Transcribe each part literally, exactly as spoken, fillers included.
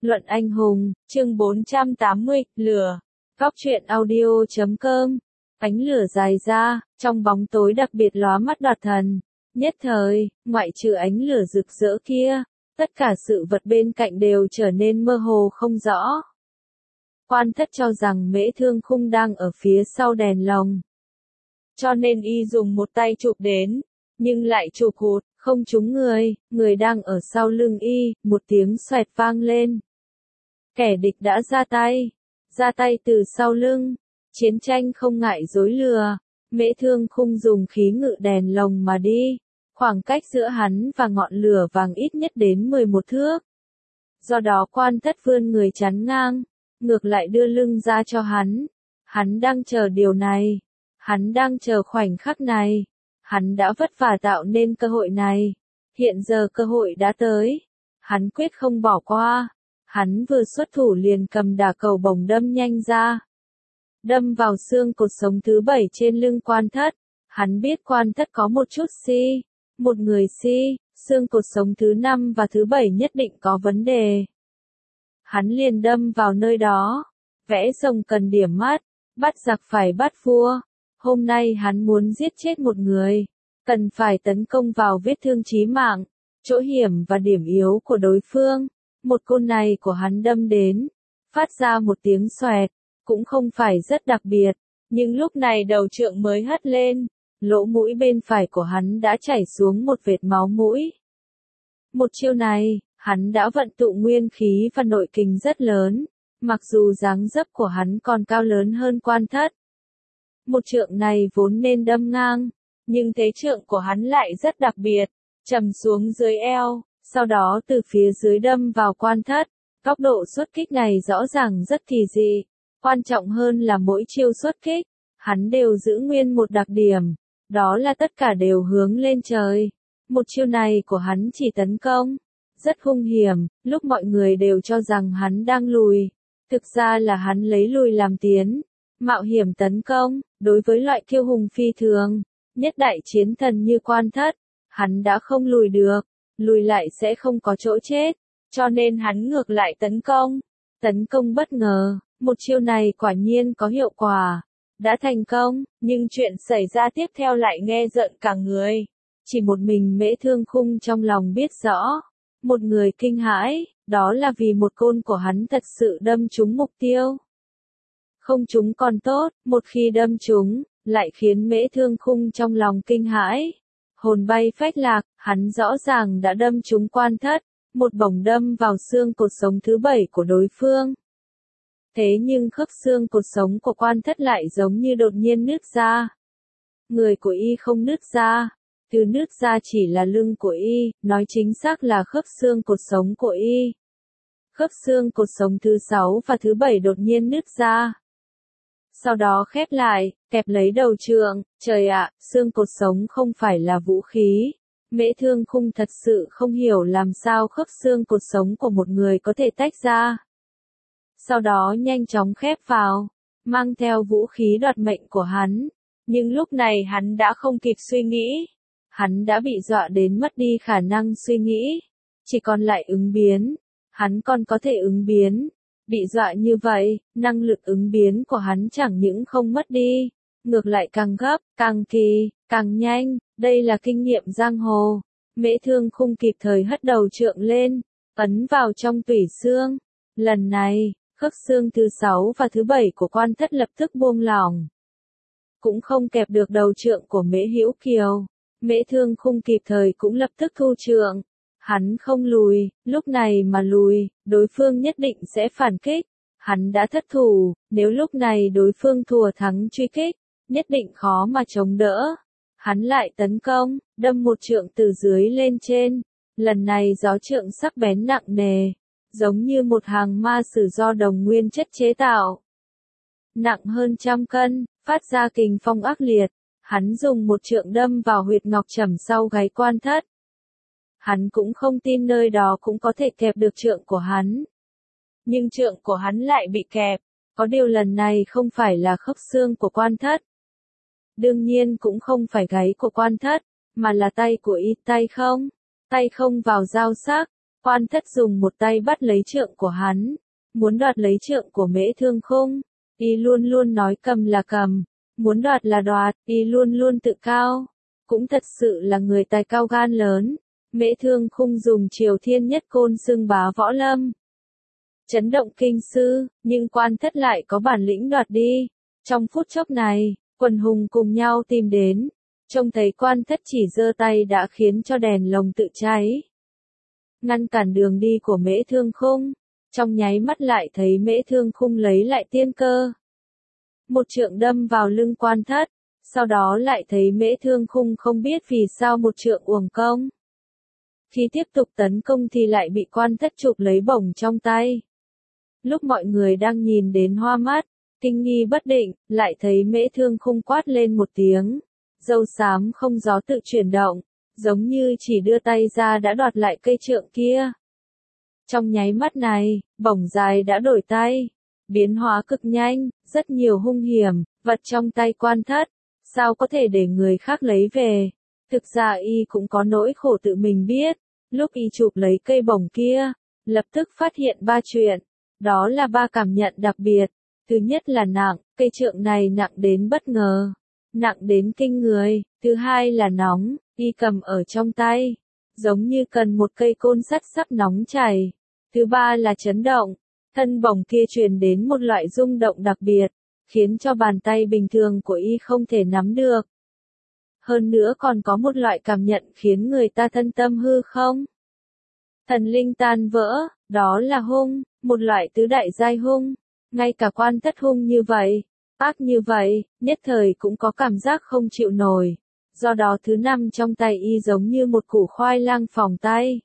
Luận anh hùng, chương bốn trăm tám mươi, lửa. Góc truyện audio chấm com. Ánh lửa dài ra, trong bóng tối đặc biệt lóa mắt đoạt thần. Nhất thời, ngoại trừ ánh lửa rực rỡ kia, tất cả sự vật bên cạnh đều trở nên mơ hồ không rõ. Quan Thất cho rằng Mễ Thương Khung đang ở phía sau đèn lồng. Cho nên y dùng một tay chụp đến, nhưng lại chụp hụt, không trúng người, người đang ở sau lưng y, một tiếng xoẹt vang lên. Kẻ địch đã ra tay, ra tay từ sau lưng, chiến tranh không ngại dối lừa, Mễ Thương Khung dùng khí ngự đèn lồng mà đi, khoảng cách giữa hắn và ngọn lửa vàng ít nhất đến mười một thước. Do đó Quan Thất vươn người chắn ngang, ngược lại đưa lưng ra cho hắn, hắn đang chờ điều này, hắn đang chờ khoảnh khắc này, hắn đã vất vả tạo nên cơ hội này, hiện giờ cơ hội đã tới, hắn quyết không bỏ qua. Hắn vừa xuất thủ liền cầm đả cầu bổng đâm nhanh ra. Đâm vào xương cột sống thứ bảy trên lưng Quan Thất. Hắn biết Quan Thất có một chút si. Một người si, xương cột sống thứ năm và thứ bảy nhất định có vấn đề. Hắn liền đâm vào nơi đó. Vẽ rồng cần điểm mắt, bắt giặc phải bắt vua. Hôm nay hắn muốn giết chết một người. Cần phải tấn công vào vết thương chí mạng, chỗ hiểm và điểm yếu của đối phương. Một côn này của hắn đâm đến, phát ra một tiếng xoẹt, cũng không phải rất đặc biệt, nhưng lúc này đầu trượng mới hất lên, lỗ mũi bên phải của hắn đã chảy xuống một vệt máu mũi. Một chiêu này, hắn đã vận tụ nguyên khí và nội kình rất lớn, mặc dù dáng dấp của hắn còn cao lớn hơn Quan Thất. Một trượng này vốn nên đâm ngang, nhưng thế trượng của hắn lại rất đặc biệt, trầm xuống dưới eo. Sau đó từ phía dưới đâm vào Quan Thất, góc độ xuất kích này rõ ràng rất kỳ dị, quan trọng hơn là mỗi chiêu xuất kích, hắn đều giữ nguyên một đặc điểm, đó là tất cả đều hướng lên trời. Một chiêu này của hắn chỉ tấn công, rất hung hiểm, lúc mọi người đều cho rằng hắn đang lùi, thực ra là hắn lấy lùi làm tiến, mạo hiểm tấn công, đối với loại kiêu hùng phi thường, nhất đại chiến thần như Quan Thất, hắn đã không lùi được. Lùi lại sẽ không có chỗ chết, cho nên hắn ngược lại tấn công. Tấn công bất ngờ, một chiêu này quả nhiên có hiệu quả, đã thành công, nhưng chuyện xảy ra tiếp theo lại nghe rợn cả người. Chỉ một mình Mễ Thương Khung trong lòng biết rõ, một người kinh hãi, đó là vì một côn của hắn thật sự đâm trúng mục tiêu. Không trúng còn tốt, một khi đâm trúng, lại khiến Mễ Thương Khung trong lòng kinh hãi. Hồn bay phách lạc, hắn rõ ràng đã đâm trúng Quan Thất, một bổng đâm vào xương cột sống thứ bảy của đối phương. Thế nhưng khớp xương cột sống của Quan Thất lại giống như đột nhiên nứt ra. Người của y không nứt ra, thứ nứt ra chỉ là lưng của y, nói chính xác là khớp xương cột sống của y. Khớp xương cột sống thứ sáu và thứ bảy đột nhiên nứt ra. Sau đó khép lại, kẹp lấy đầu trượng, trời ạ, xương cột sống không phải là vũ khí. Mễ Thương Khung thật sự không hiểu làm sao khớp xương cột sống của một người có thể tách ra. Sau đó nhanh chóng khép vào, mang theo vũ khí đoạt mệnh của hắn. Nhưng lúc này hắn đã không kịp suy nghĩ. Hắn đã bị dọa đến mất đi khả năng suy nghĩ. Chỉ còn lại ứng biến. Hắn còn có thể ứng biến. Bị dọa như vậy, năng lực ứng biến của hắn chẳng những không mất đi, ngược lại càng gấp, càng kỳ, càng nhanh, đây là kinh nghiệm giang hồ. Mễ Thương Khung kịp thời hất đầu trượng lên, ấn vào trong tủy xương. Lần này, khớp xương thứ sáu và thứ bảy của Quan Thất lập tức buông lỏng. Cũng không kẹp được đầu trượng của Mễ Hữu Kiều. Mễ Thương Khung kịp thời cũng lập tức thu trượng. Hắn không lùi, lúc này mà lùi, đối phương nhất định sẽ phản kích. Hắn đã thất thủ, nếu lúc này đối phương thua thắng truy kích, nhất định khó mà chống đỡ. Hắn lại tấn công, đâm một trượng từ dưới lên trên. Lần này gió trượng sắc bén nặng nề, giống như một hàng ma sử do đồng nguyên chất chế tạo. Nặng hơn trăm cân, phát ra kình phong ác liệt. Hắn dùng một trượng đâm vào huyệt ngọc trầm sau gáy Quan Thất. Hắn cũng không tin nơi đó cũng có thể kẹp được trượng của hắn. Nhưng trượng của hắn lại bị kẹp, có điều lần này không phải là khớp xương của Quan Thất. Đương nhiên cũng không phải gáy của Quan Thất, mà là tay của y, tay không. Tay không vào dao sắc, Quan Thất dùng một tay bắt lấy trượng của hắn, muốn đoạt lấy trượng của Mễ Thương Khung. Y luôn luôn nói cầm là cầm, muốn đoạt là đoạt, y luôn luôn tự cao. Cũng thật sự là người tài cao gan lớn. Mễ Thương Khung dùng Triều Thiên Nhất Côn xưng bá võ lâm, chấn động kinh sư, nhưng Quan Thất lại có bản lĩnh đoạt đi. Trong phút chốc này, quần hùng cùng nhau tìm đến, trông thấy Quan Thất chỉ giơ tay đã khiến cho đèn lồng tự cháy, ngăn cản đường đi của Mễ Thương Khung. Trong nháy mắt lại thấy Mễ Thương Khung lấy lại tiên cơ, một trượng đâm vào lưng Quan Thất, sau đó lại thấy Mễ Thương Khung không biết vì sao một trượng uổng công. Khi tiếp tục tấn công thì lại bị Quan Thất chụp lấy bổng trong tay. Lúc mọi người đang nhìn đến hoa mắt, kinh nghi bất định, lại thấy Mễ Thương Khung quát lên một tiếng, râu xám không gió tự chuyển động, giống như chỉ đưa tay ra đã đoạt lại cây trượng kia. Trong nháy mắt này, bổng dài đã đổi tay, biến hóa cực nhanh, rất nhiều hung hiểm, vật trong tay Quan Thất, sao có thể để người khác lấy về. Thực ra y cũng có nỗi khổ tự mình biết, lúc y chụp lấy cây bổng kia, lập tức phát hiện ba chuyện, đó là ba cảm nhận đặc biệt. Thứ nhất là nặng, cây trượng này nặng đến bất ngờ, nặng đến kinh người. Thứ hai là nóng, y cầm ở trong tay, giống như cần một cây côn sắt sắp nóng chảy. Thứ ba là chấn động, thân bổng kia truyền đến một loại rung động đặc biệt, khiến cho bàn tay bình thường của y không thể nắm được. Hơn nữa còn có một loại cảm nhận khiến người ta thân tâm hư không, thần linh tan vỡ, đó là hung, một loại tứ đại giai hung. Ngay cả Quan Thất hung như vậy, ác như vậy, nhất thời cũng có cảm giác không chịu nổi. Do đó thứ năm trong tay y giống như một củ khoai lang phỏng tay.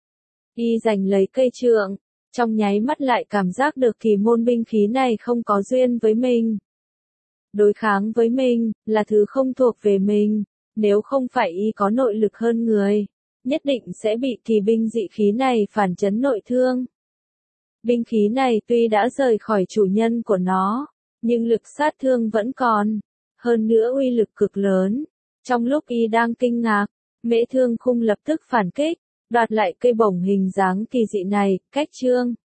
Y giành lấy cây trượng, trong nháy mắt lại cảm giác được kỳ môn binh khí này không có duyên với mình. Đối kháng với mình, là thứ không thuộc về mình, nếu không phải y có nội lực hơn người, nhất định sẽ bị kỳ binh dị khí này phản chấn nội thương. Binh khí này tuy đã rời khỏi chủ nhân của nó, nhưng lực sát thương vẫn còn, hơn nữa uy lực cực lớn. Trong lúc y đang kinh ngạc, Mễ Thương Khung lập tức phản kích, đoạt lại cây bổng hình dáng kỳ dị này, cách chương.